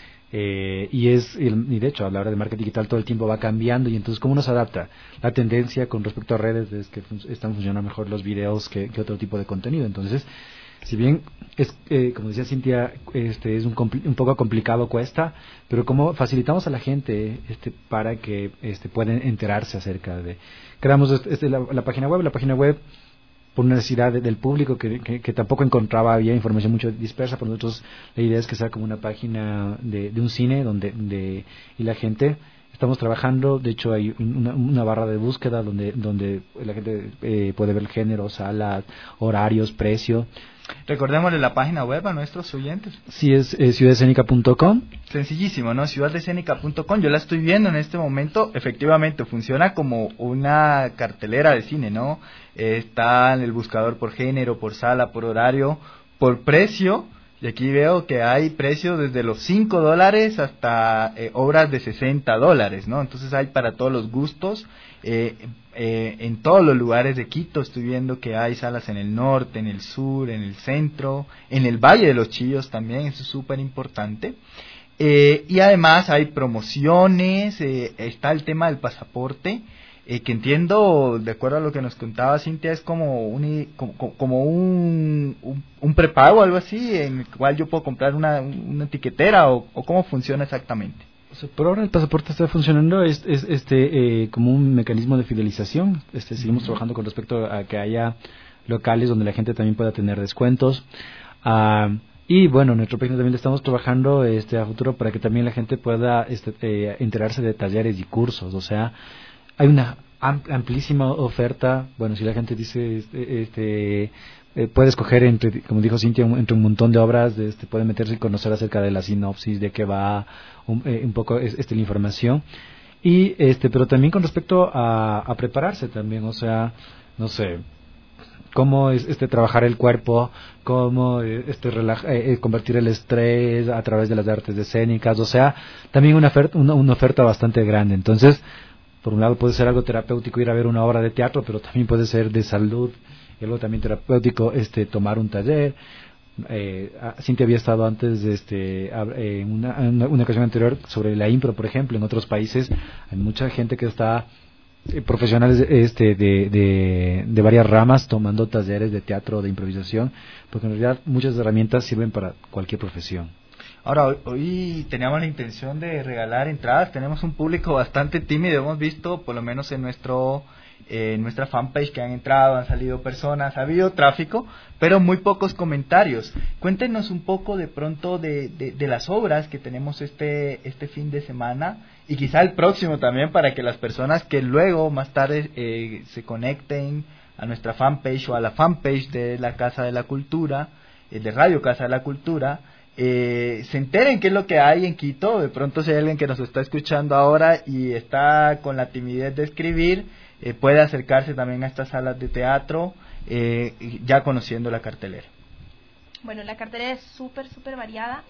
eh, y es y de hecho a la hora de marketing digital todo el tiempo va cambiando, y entonces ¿cómo nos adapta? La tendencia con respecto a redes es que fun- están funcionando mejor los videos que, que otro tipo de contenido. Entonces, si bien es eh, como decía Cintia, este es un, compl- un poco complicado, cuesta, pero cómo facilitamos a la gente este para que este puedan enterarse acerca de, creamos este, este, la, la página web, la página web por una necesidad de, del público que, que, que tampoco encontraba, había información mucho dispersa. Por nosotros la idea es que sea como una página de, de un cine donde de, y la gente estamos trabajando, de hecho hay una, una barra de búsqueda donde donde la gente eh, puede ver el género, salas, horarios, precio. Recordémosle la página web a nuestros oyentes. Sí, es eh, ciudad escénica punto com. Sencillísimo, ¿no? ciudad escénica punto com. Yo la estoy viendo en este momento. Efectivamente, funciona como una cartelera de cine, ¿no? Eh, está en el buscador por género, por sala, por horario, por precio. Y aquí veo que hay precios desde los cinco dólares hasta eh, obras de sesenta dólares, ¿no? Entonces hay para todos los gustos. Eh, eh, en todos los lugares de Quito estoy viendo que hay salas en el norte, en el sur, en el centro, en el Valle de los Chillos también, eso es súper importante. Eh, y además hay promociones, eh, está el tema del pasaporte, eh, que entiendo, de acuerdo a lo que nos contaba Cintia, es como un como, como un, un, un prepago, algo así, en el cual yo puedo comprar una, una etiquetera, o, o cómo funciona exactamente. O sea, por ahora el pasaporte está funcionando es, es este eh, como un mecanismo de fidelización. Este seguimos uh-huh. trabajando con respecto a que haya locales donde la gente también pueda tener descuentos. Uh, y bueno, en nuestro página también estamos trabajando este a futuro para que también la gente pueda este, eh, enterarse de talleres y cursos. O sea, hay una amplísima oferta. Bueno, si la gente dice este, este eh, puede escoger entre, como dijo Cintia, un, entre un montón de obras, de, este, puede meterse y conocer acerca de la sinopsis, de qué va un, eh, un poco este la información. Y este, pero también con respecto a, a prepararse también, o sea, no sé, cómo es este trabajar el cuerpo, cómo este relaja, eh, convertir el estrés a través de las artes escénicas, o sea, también una oferta, una, una oferta bastante grande. Entonces, por un lado puede ser algo terapéutico ir a ver una obra de teatro, pero también puede ser de salud, y algo también terapéutico este tomar un taller. Eh, Cintia había estado antes de este en una, una, una ocasión anterior sobre la impro, por ejemplo. En otros países hay mucha gente que está eh, profesionales este de, de de varias ramas tomando talleres de teatro, de improvisación, porque en realidad muchas herramientas sirven para cualquier profesión. Ahora, hoy, hoy teníamos la intención de regalar entradas, tenemos un público bastante tímido, hemos visto, por lo menos en nuestro eh, en nuestra fanpage, que han entrado, han salido personas, ha habido tráfico, pero muy pocos comentarios. Cuéntenos un poco de pronto de, de, de las obras que tenemos este, este fin de semana, y quizá el próximo también, para que las personas que luego, más tarde, eh, se conecten a nuestra fanpage o a la fanpage de la Casa de la Cultura, eh, de Radio Casa de la Cultura, Eh, se enteren qué es lo que hay en Quito. De pronto, si hay alguien que nos está escuchando ahora y está con la timidez de escribir, eh, puede acercarse también a estas salas de teatro, eh, ya conociendo la cartelera. Bueno, la cartelera es súper, súper variada.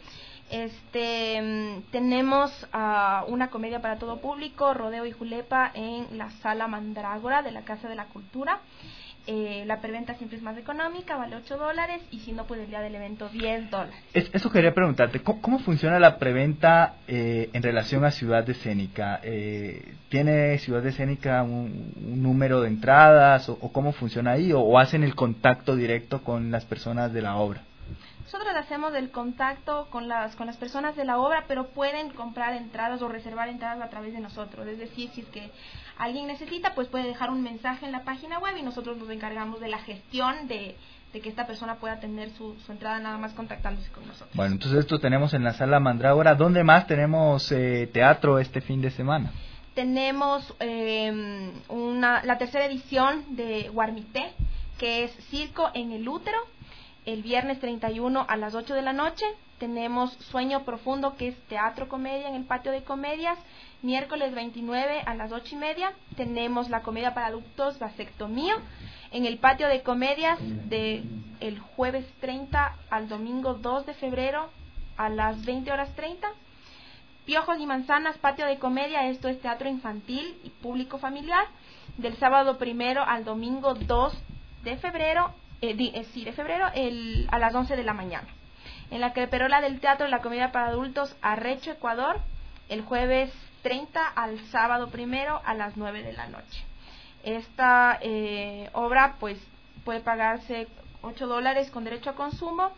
Este, tenemos uh, una comedia para todo público, Rodeo y Julepa, en la Sala Mandrágora de la Casa de la Cultura. Eh, la preventa siempre es más económica, vale ocho dólares, y si no, pues el día del evento diez dólares. Es, eso quería preguntarte, ¿cómo, cómo funciona la preventa eh, en relación a Ciudad Escénica? Eh, ¿Tiene Ciudad Escénica un, un número de entradas o, o cómo funciona ahí, o, o hacen el contacto directo con las personas de la obra? Nosotros hacemos el contacto con las con las personas de la obra, pero pueden comprar entradas o reservar entradas a través de nosotros. Es decir, si es que alguien necesita, pues puede dejar un mensaje en la página web y nosotros nos encargamos de la gestión de, de que esta persona pueda tener su, su entrada nada más contactándose con nosotros. Bueno, entonces esto tenemos en la Sala Mandrágora. ¿Dónde más tenemos eh, teatro este fin de semana? Tenemos eh, una, la tercera edición de Guarmité, que es Circo en el Útero, el viernes treinta y uno a las ocho de la noche. Tenemos Sueño Profundo, que es teatro comedia en el Patio de Comedias, miércoles veintinueve a las ocho y media. Tenemos la comedia para adultos Vasectomía en el Patio de Comedias, de el jueves treinta al domingo dos de febrero a las veinte horas treinta. Piojos y Manzanas, Patio de Comedia, esto es teatro infantil y público familiar, del sábado primero al domingo dos de febrero, eh, di, eh, sí, de febrero el, a las once de la mañana. En la Creperola del Teatro de la Comedia para Adultos, Arrecho, Ecuador, el jueves treinta al sábado primero a las nueve de la noche. Esta eh, obra pues puede pagarse ocho dólares con derecho a consumo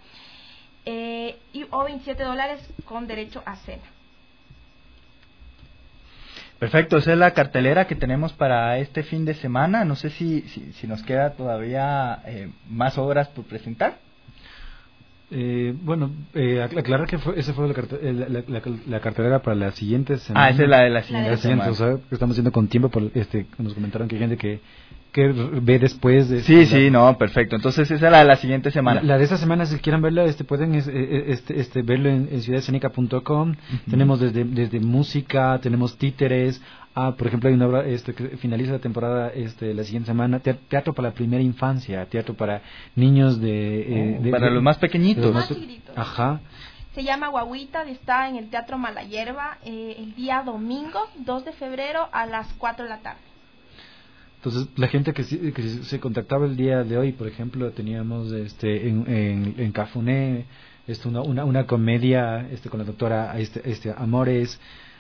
eh, y, o veintisiete dólares con derecho a cena. Perfecto, esa es la cartelera que tenemos para este fin de semana. No sé si, si, si nos queda todavía eh, más obras por presentar. Eh, bueno, eh, aclarar que fue, esa fue la, carte, la, la, la, la cartelera para la siguiente semana. Ah, esa es la de la siguiente, la siguiente semana. O sea, que estamos haciendo con tiempo, por, este, nos comentaron que hay gente que, que ve después de... Sí, sí, no, perfecto. Entonces esa es la de la siguiente semana. La, la de esta semana, si quieran verla, este, pueden este, este, verlo en, en ciudad escénica punto com. Uh-huh. Tenemos desde, desde música, tenemos títeres. Ah, por ejemplo, hay una obra este, que finaliza la temporada este, la siguiente semana, teatro para la primera infancia, teatro para niños de... Eh, de para de, los más pequeñitos. Los más chiquitos. Ajá. Se llama Guaguita, está en el Teatro Malayerba eh, el día domingo, dos de febrero a las cuatro de la tarde. Entonces, la gente que, que se contactaba el día de hoy, por ejemplo, teníamos este en, en, en Cafuné este, una, una, una comedia este, con la doctora este, este Amores.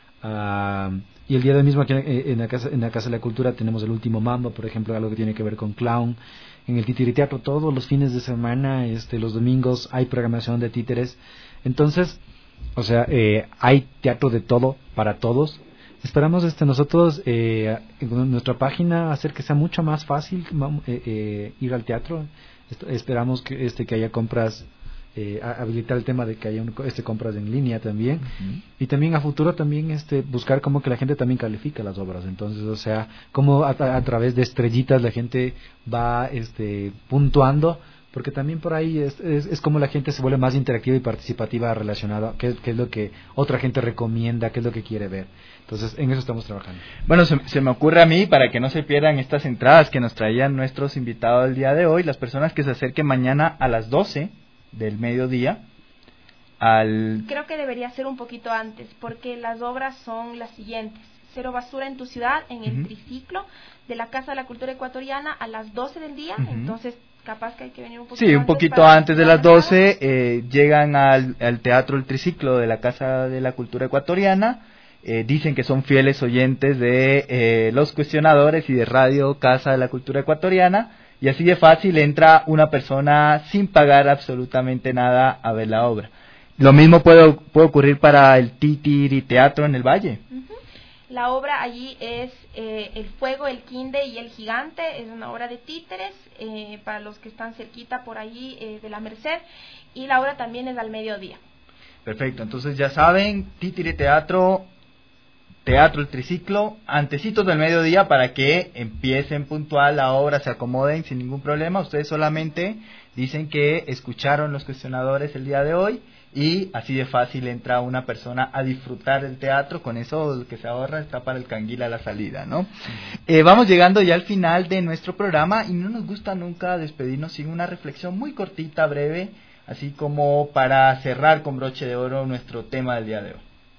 Uh, y el día de hoy mismo aquí en, en, la casa, en la Casa de la Cultura tenemos El Último Mambo, por ejemplo, algo que tiene que ver con clown. En el Titiriteatro todos los fines de semana, este, los domingos hay programación de títeres. Entonces, o sea, eh, hay teatro de todo para todos. Esperamos este nosotros eh, en nuestra página hacer que sea mucho más fácil eh, eh, ir al teatro. Est- esperamos que este que haya compras. Eh, habilitar el tema de que haya un, este compras en línea también. Uh-huh. Y también a futuro también este buscar como que la gente también califica las obras, entonces o sea como a, a través de estrellitas la gente va este puntuando, porque también por ahí es, es, es como la gente se vuelve más interactiva y participativa relacionada, qué, qué es lo que otra gente recomienda, qué es lo que quiere ver. Entonces en eso estamos trabajando. Bueno, se, se me ocurre a mí, para que no se pierdan estas entradas que nos traían nuestros invitados el día de hoy, las personas que se acerquen mañana a las doce del mediodía al... Creo que debería ser un poquito antes, porque las obras son las siguientes: Cero Basura en tu Ciudad, en el uh-huh. triciclo de la Casa de la Cultura Ecuatoriana a las doce del día. Uh-huh. Entonces capaz que hay que venir un poquito sí, antes. un poquito antes de las doce, eh, llegan al, al Teatro El Triciclo de la Casa de la Cultura Ecuatoriana. Eh, dicen que son fieles oyentes de eh, Los Cuestionadores y de Radio Casa de la Cultura Ecuatoriana. Y así de fácil entra una persona sin pagar absolutamente nada a ver la obra. Lo mismo puede, puede ocurrir para el Titiriteatro en el Valle. Uh-huh. La obra allí es eh, El Fuego, el Quinde y el Gigante. Es una obra de títeres eh, para los que están cerquita por allí eh, de la Merced. Y la obra también es al mediodía. Perfecto, entonces ya saben, Titiriteatro, Teatro El Triciclo, antecitos del mediodía para que empiecen puntual la obra, se acomoden sin ningún problema. Ustedes solamente dicen que escucharon los cuestionadores el día de hoy y así de fácil entra una persona a disfrutar del teatro. Con eso el que se ahorra está para el canguil a la salida, ¿no? Eh, vamos llegando ya al final de nuestro programa y no nos gusta nunca despedirnos sin una reflexión muy cortita, breve, así como para cerrar con broche de oro nuestro tema del día de hoy.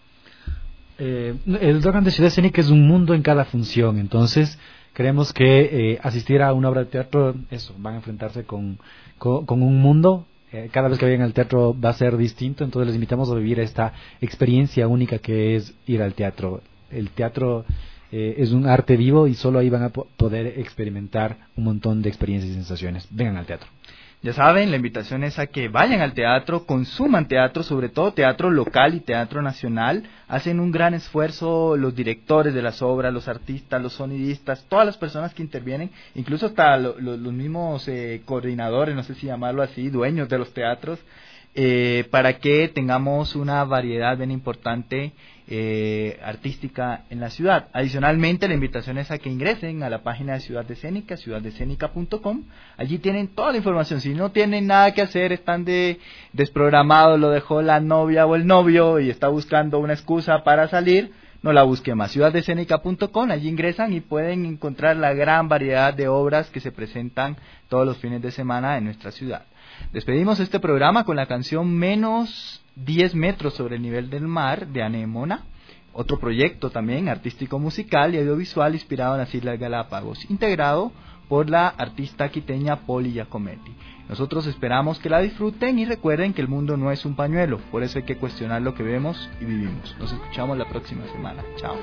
Eh, el Dogan de Ciudad Escénica es un mundo en cada función, entonces creemos que eh, asistir a una obra de teatro, eso, van a enfrentarse con, con, con un mundo. Eh, cada vez que vayan al teatro va a ser distinto, entonces les invitamos a vivir esta experiencia única que es ir al teatro. El teatro eh, es un arte vivo y solo ahí van a po- poder experimentar un montón de experiencias y sensaciones. Vengan al teatro. Ya saben, la invitación es a que vayan al teatro, consuman teatro, sobre todo teatro local y teatro nacional. Hacen un gran esfuerzo los directores de las obras, los artistas, los sonidistas, todas las personas que intervienen, incluso hasta lo, lo, los mismos eh, coordinadores, no sé si llamarlo así, dueños de los teatros, eh, para que tengamos una variedad bien importante eh, artística en la ciudad. Adicionalmente, la invitación es a que ingresen a la página de Ciudad Escénica, ciudad escénica punto com. Allí tienen toda la información. Si no tienen nada que hacer, están de desprogramados, lo dejó la novia o el novio y está buscando una excusa para salir, no la busque más. ciudad escénica punto com, allí ingresan y pueden encontrar la gran variedad de obras que se presentan todos los fines de semana en nuestra ciudad. Despedimos este programa con la canción Menos diez metros sobre el nivel del mar de Anemona, otro proyecto también artístico musical y audiovisual inspirado en las Islas Galápagos, integrado por la artista quiteña Poli Giacometti. Nosotros esperamos que la disfruten y recuerden que el mundo no es un pañuelo, por eso hay que cuestionar lo que vemos y vivimos. Nos escuchamos la próxima semana. Chao.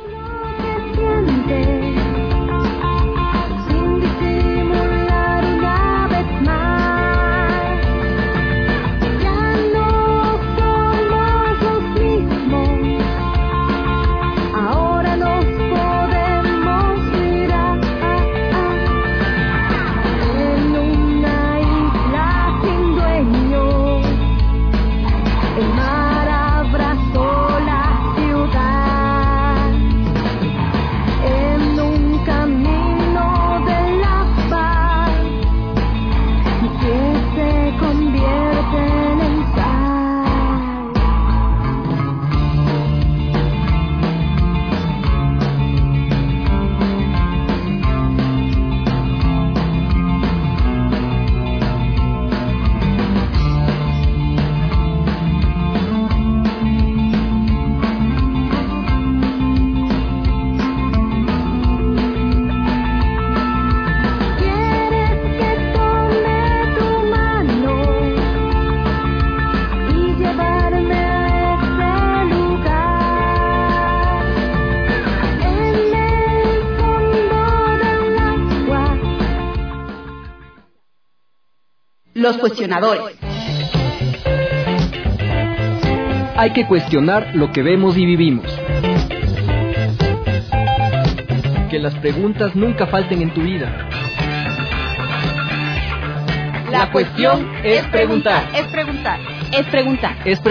Los cuestionadores. Hay que cuestionar lo que vemos y vivimos. Que las preguntas nunca falten en tu vida. La cuestión es preguntar. Es preguntar. Es preguntar. Es